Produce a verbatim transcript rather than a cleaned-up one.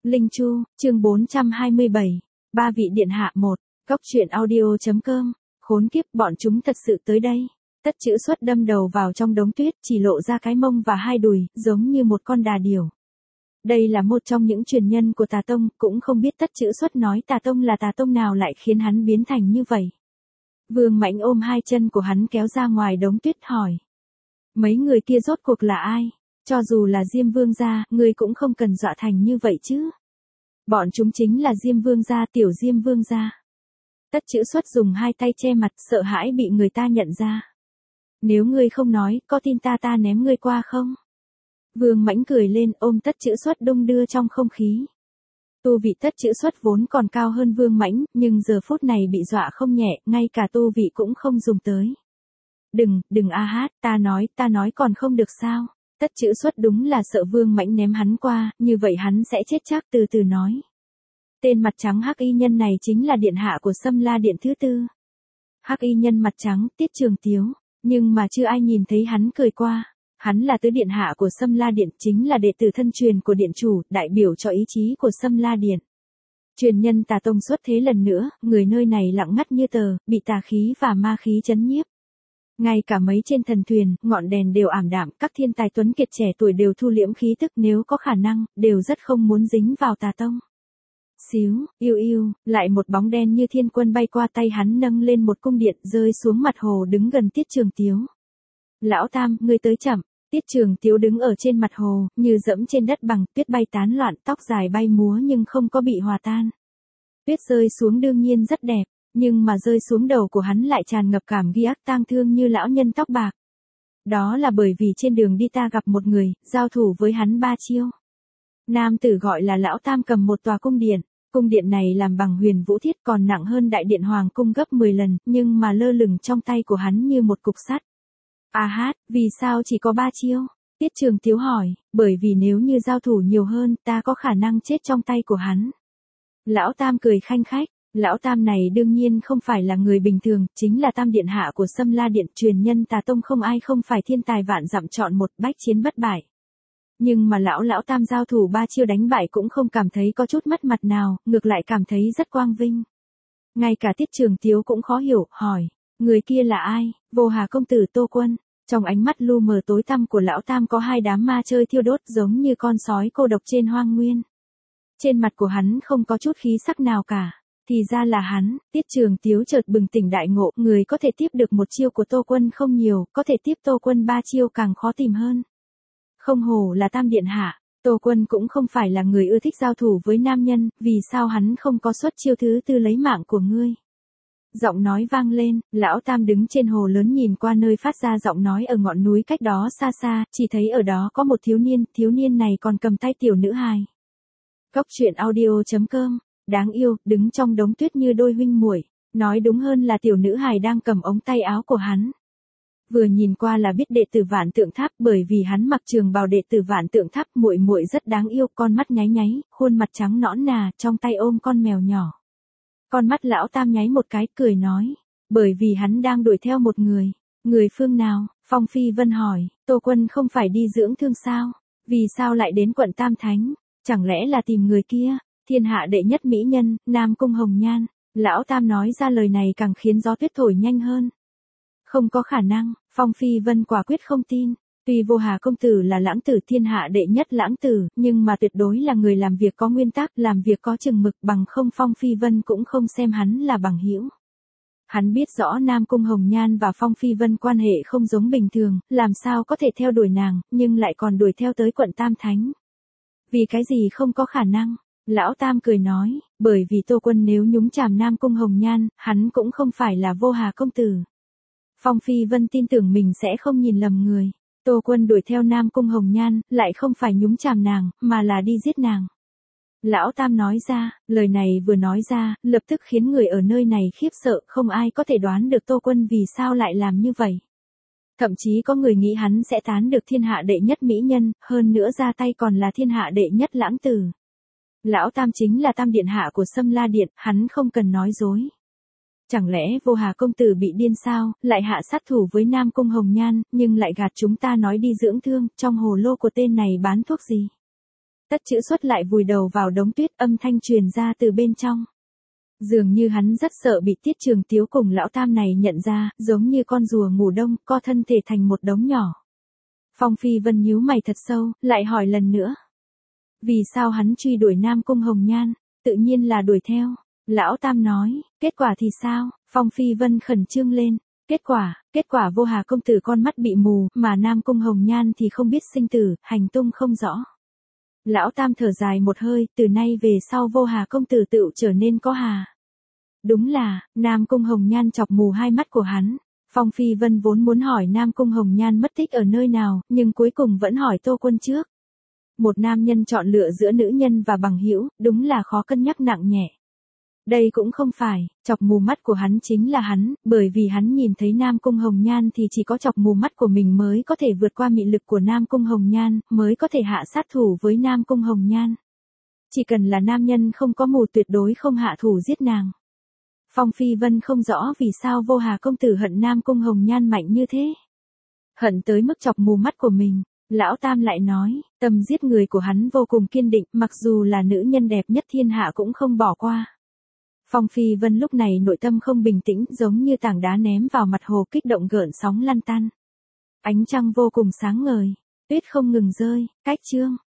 Linh Chu, chương bốn trăm hai mươi bảy, Ba vị điện hạ một, Cốc truyện audio.com, khốn kiếp bọn chúng thật sự tới đây. Tất Chữ Xuất đâm đầu vào trong đống tuyết, chỉ lộ ra cái mông và hai đùi, giống như một con đà điểu. Đây là một trong những truyền nhân của Tà Tông, cũng không biết Tất Chữ Xuất nói Tà Tông là Tà Tông nào lại khiến hắn biến thành như vậy. Vương Mãnh ôm hai chân của hắn kéo ra ngoài đống tuyết hỏi. Mấy người kia rốt cuộc là ai? Cho dù là Diêm Vương gia, ngươi cũng không cần dọa thành như vậy chứ. Bọn chúng chính là Diêm Vương gia, tiểu Diêm Vương gia. Tất Chữ Xuất dùng hai tay che mặt, sợ hãi bị người ta nhận ra. Nếu ngươi không nói, có tin ta ta ném ngươi qua không? Vương Mãnh cười lên, ôm Tất Chữ Xuất đung đưa trong không khí. Tu vị Tất Chữ Xuất vốn còn cao hơn Vương Mãnh, nhưng giờ phút này bị dọa không nhẹ, ngay cả tu vị cũng không dùng tới. Đừng, đừng a hát, ta nói, ta nói còn không được sao? Tất Chữ Xuất đúng là sợ Vương Mãnh ném hắn qua, như vậy hắn sẽ chết chắc, từ từ nói. Tên mặt trắng hắc y nhân này chính là điện hạ của Sâm La Điện thứ tư. Hắc y nhân mặt trắng, Tiết Trường Tiếu, nhưng mà chưa ai nhìn thấy hắn cười qua. Hắn là tứ điện hạ của Sâm La Điện, chính là đệ tử thân truyền của điện chủ, đại biểu cho ý chí của Sâm La Điện. Truyền nhân Tà Tông xuất thế lần nữa, người nơi này lặng ngắt như tờ, bị tà khí và ma khí chấn nhiếp. Ngay cả mấy trên thần thuyền, ngọn đèn đều ảm đạm, các thiên tài tuấn kiệt trẻ tuổi đều thu liễm khí tức, nếu có khả năng, đều rất không muốn dính vào Tà Tông. Xíu, yêu yêu, lại một bóng đen như thiên quân bay qua, tay hắn nâng lên một cung điện, rơi xuống mặt hồ đứng gần Tiết Trường Tiếu. Lão Tam, ngươi tới chậm. Tiết Trường Tiếu đứng ở trên mặt hồ, như dẫm trên đất bằng, tuyết bay tán loạn, tóc dài bay múa nhưng không có bị hòa tan. Tuyết rơi xuống đương nhiên rất đẹp, nhưng mà rơi xuống đầu của hắn lại tràn ngập cảm ghi ác tang thương như lão nhân tóc bạc. Đó là bởi vì trên đường đi ta gặp một người, giao thủ với hắn ba chiêu. Nam tử gọi là Lão Tam cầm một tòa cung điện, cung điện này làm bằng huyền vũ thiết, còn nặng hơn đại điện hoàng cung gấp mười lần, nhưng mà lơ lửng trong tay của hắn như một cục sắt. A hát, vì sao chỉ có ba chiêu? Tiết Trường Tiếu hỏi, bởi vì nếu như giao thủ nhiều hơn, ta có khả năng chết trong tay của hắn. Lão Tam cười khanh khách, Lão Tam này đương nhiên không phải là người bình thường, chính là Tam điện hạ của Sâm La Điện, truyền nhân Tà Tông, không ai không phải thiên tài vạn dặm chọn một, bách chiến bất bại. Nhưng mà lão lão Tam giao thủ ba chiêu đánh bại cũng không cảm thấy có chút mất mặt nào, ngược lại cảm thấy rất quang vinh. Ngay cả Tiết Trường Tiếu cũng khó hiểu, hỏi, người kia là ai? Vô Hà công tử Tô Quân. Trong ánh mắt lu mờ tối tăm của lão Tam có hai đám ma chơi thiêu đốt, giống như con sói cô độc trên hoang nguyên. Trên mặt của hắn không có chút khí sắc nào cả. Thì ra là hắn. Tiết Trường Tiếu chợt bừng tỉnh đại ngộ, người có thể tiếp được một chiêu của Tô Quân không nhiều, có thể tiếp Tô Quân ba chiêu càng khó tìm hơn. Không hổ là Tam điện hạ. Tô Quân cũng không phải là người ưa thích giao thủ với nam nhân, vì sao hắn không có xuất chiêu thứ tư lấy mạng của ngươi? Giọng nói vang lên, lão Tam đứng trên hồ lớn nhìn qua nơi phát ra giọng nói ở ngọn núi cách đó xa xa, chỉ thấy ở đó có một thiếu niên, thiếu niên này còn cầm tay tiểu nữ hài. Cốc truyện audio.com, đáng yêu, đứng trong đống tuyết như đôi huynh muội, nói đúng hơn là tiểu nữ hài đang cầm ống tay áo của hắn. Vừa nhìn qua là biết đệ tử Vạn Tượng Tháp, bởi vì hắn mặc trường bào đệ tử Vạn Tượng Tháp, muội muội rất đáng yêu, con mắt nháy nháy, khuôn mặt trắng nõn nà, trong tay ôm con mèo nhỏ. Con mắt lão Tam nháy một cái, cười nói, bởi vì hắn đang đuổi theo một người. Người phương nào? Phong Phi Vân hỏi. Tô Quân không phải đi dưỡng thương sao? Vì sao lại đến quận Tam Thánh? Chẳng lẽ là tìm người kia? Thiên hạ đệ nhất mỹ nhân, Nam Cung Hồng Nhan. Lão Tam nói ra lời này càng khiến gió tuyết thổi nhanh hơn. Không có khả năng. Phong Phi Vân quả quyết không tin. Tuy Vô Hà công tử là lãng tử, thiên hạ đệ nhất lãng tử, nhưng mà tuyệt đối là người làm việc có nguyên tắc, làm việc có chừng mực, bằng không Phong Phi Vân cũng không xem hắn là bằng hữu. Hắn biết rõ Nam Cung Hồng Nhan và Phong Phi Vân quan hệ không giống bình thường, làm sao có thể theo đuổi nàng, nhưng lại còn đuổi theo tới quận Tam Thánh. Vì cái gì không có khả năng? Lão Tam cười nói, bởi vì Tô Quân nếu nhúng chàm Nam Cung Hồng Nhan, hắn cũng không phải là Vô Hà công tử. Phong Phi Vân tin tưởng mình sẽ không nhìn lầm người. Tô Quân đuổi theo Nam Cung Hồng Nhan, lại không phải nhúng chàm nàng, mà là đi giết nàng. Lão Tam nói ra, lời này vừa nói ra, lập tức khiến người ở nơi này khiếp sợ, không ai có thể đoán được Tô Quân vì sao lại làm như vậy. Thậm chí có người nghĩ hắn sẽ tán được thiên hạ đệ nhất mỹ nhân, hơn nữa ra tay còn là thiên hạ đệ nhất lãng tử. Lão Tam chính là Tam điện hạ của Sâm La Điện, hắn không cần nói dối. Chẳng lẽ Vô Hà công tử bị điên sao, lại hạ sát thủ với Nam Cung Hồng Nhan, nhưng lại gạt chúng ta nói đi dưỡng thương, trong hồ lô của tên này bán thuốc gì? Tất Chữ Xuất lại vùi đầu vào đống tuyết, âm thanh truyền ra từ bên trong. Dường như hắn rất sợ bị Tiết Trường Tiếu cùng lão tam này nhận ra, giống như con rùa ngủ đông, co thân thể thành một đống nhỏ. Phong Phi Vân nhíu mày thật sâu, lại hỏi lần nữa. Vì sao hắn truy đuổi Nam Cung Hồng Nhan? Tự nhiên là đuổi theo. Lão tam nói, kết quả thì sao? Phong Phi Vân khẩn trương lên. Kết quả, kết quả Vô Hà công tử con mắt bị mù, mà Nam Cung Hồng Nhan thì không biết sinh tử, hành tung không rõ. Lão tam thở dài một hơi, từ nay về sau Vô Hà công tử tựu trở nên có hà. Đúng là, Nam Cung Hồng Nhan chọc mù hai mắt của hắn. Phong Phi Vân vốn muốn hỏi Nam Cung Hồng Nhan mất tích ở nơi nào, nhưng cuối cùng vẫn hỏi Tô Quân trước. Một nam nhân chọn lựa giữa nữ nhân và bằng hữu, đúng là khó cân nhắc nặng nhẹ. Đây cũng không phải, chọc mù mắt của hắn chính là hắn, bởi vì hắn nhìn thấy Nam Cung Hồng Nhan thì chỉ có chọc mù mắt của mình mới có thể vượt qua mị lực của Nam Cung Hồng Nhan, mới có thể hạ sát thủ với Nam Cung Hồng Nhan. Chỉ cần là nam nhân không có mù tuyệt đối không hạ thủ giết nàng. Phong Phi Vân không rõ vì sao Vô Hà công tử hận Nam Cung Hồng Nhan mạnh như thế. Hận tới mức chọc mù mắt của mình. Lão Tam lại nói, tâm giết người của hắn vô cùng kiên định, mặc dù là nữ nhân đẹp nhất thiên hạ cũng không bỏ qua. Phong Phi Vân lúc này nội tâm không bình tĩnh, giống như tảng đá ném vào mặt hồ, kích động gợn sóng lăn tăn. Ánh trăng vô cùng sáng ngời, tuyết không ngừng rơi, cách chương.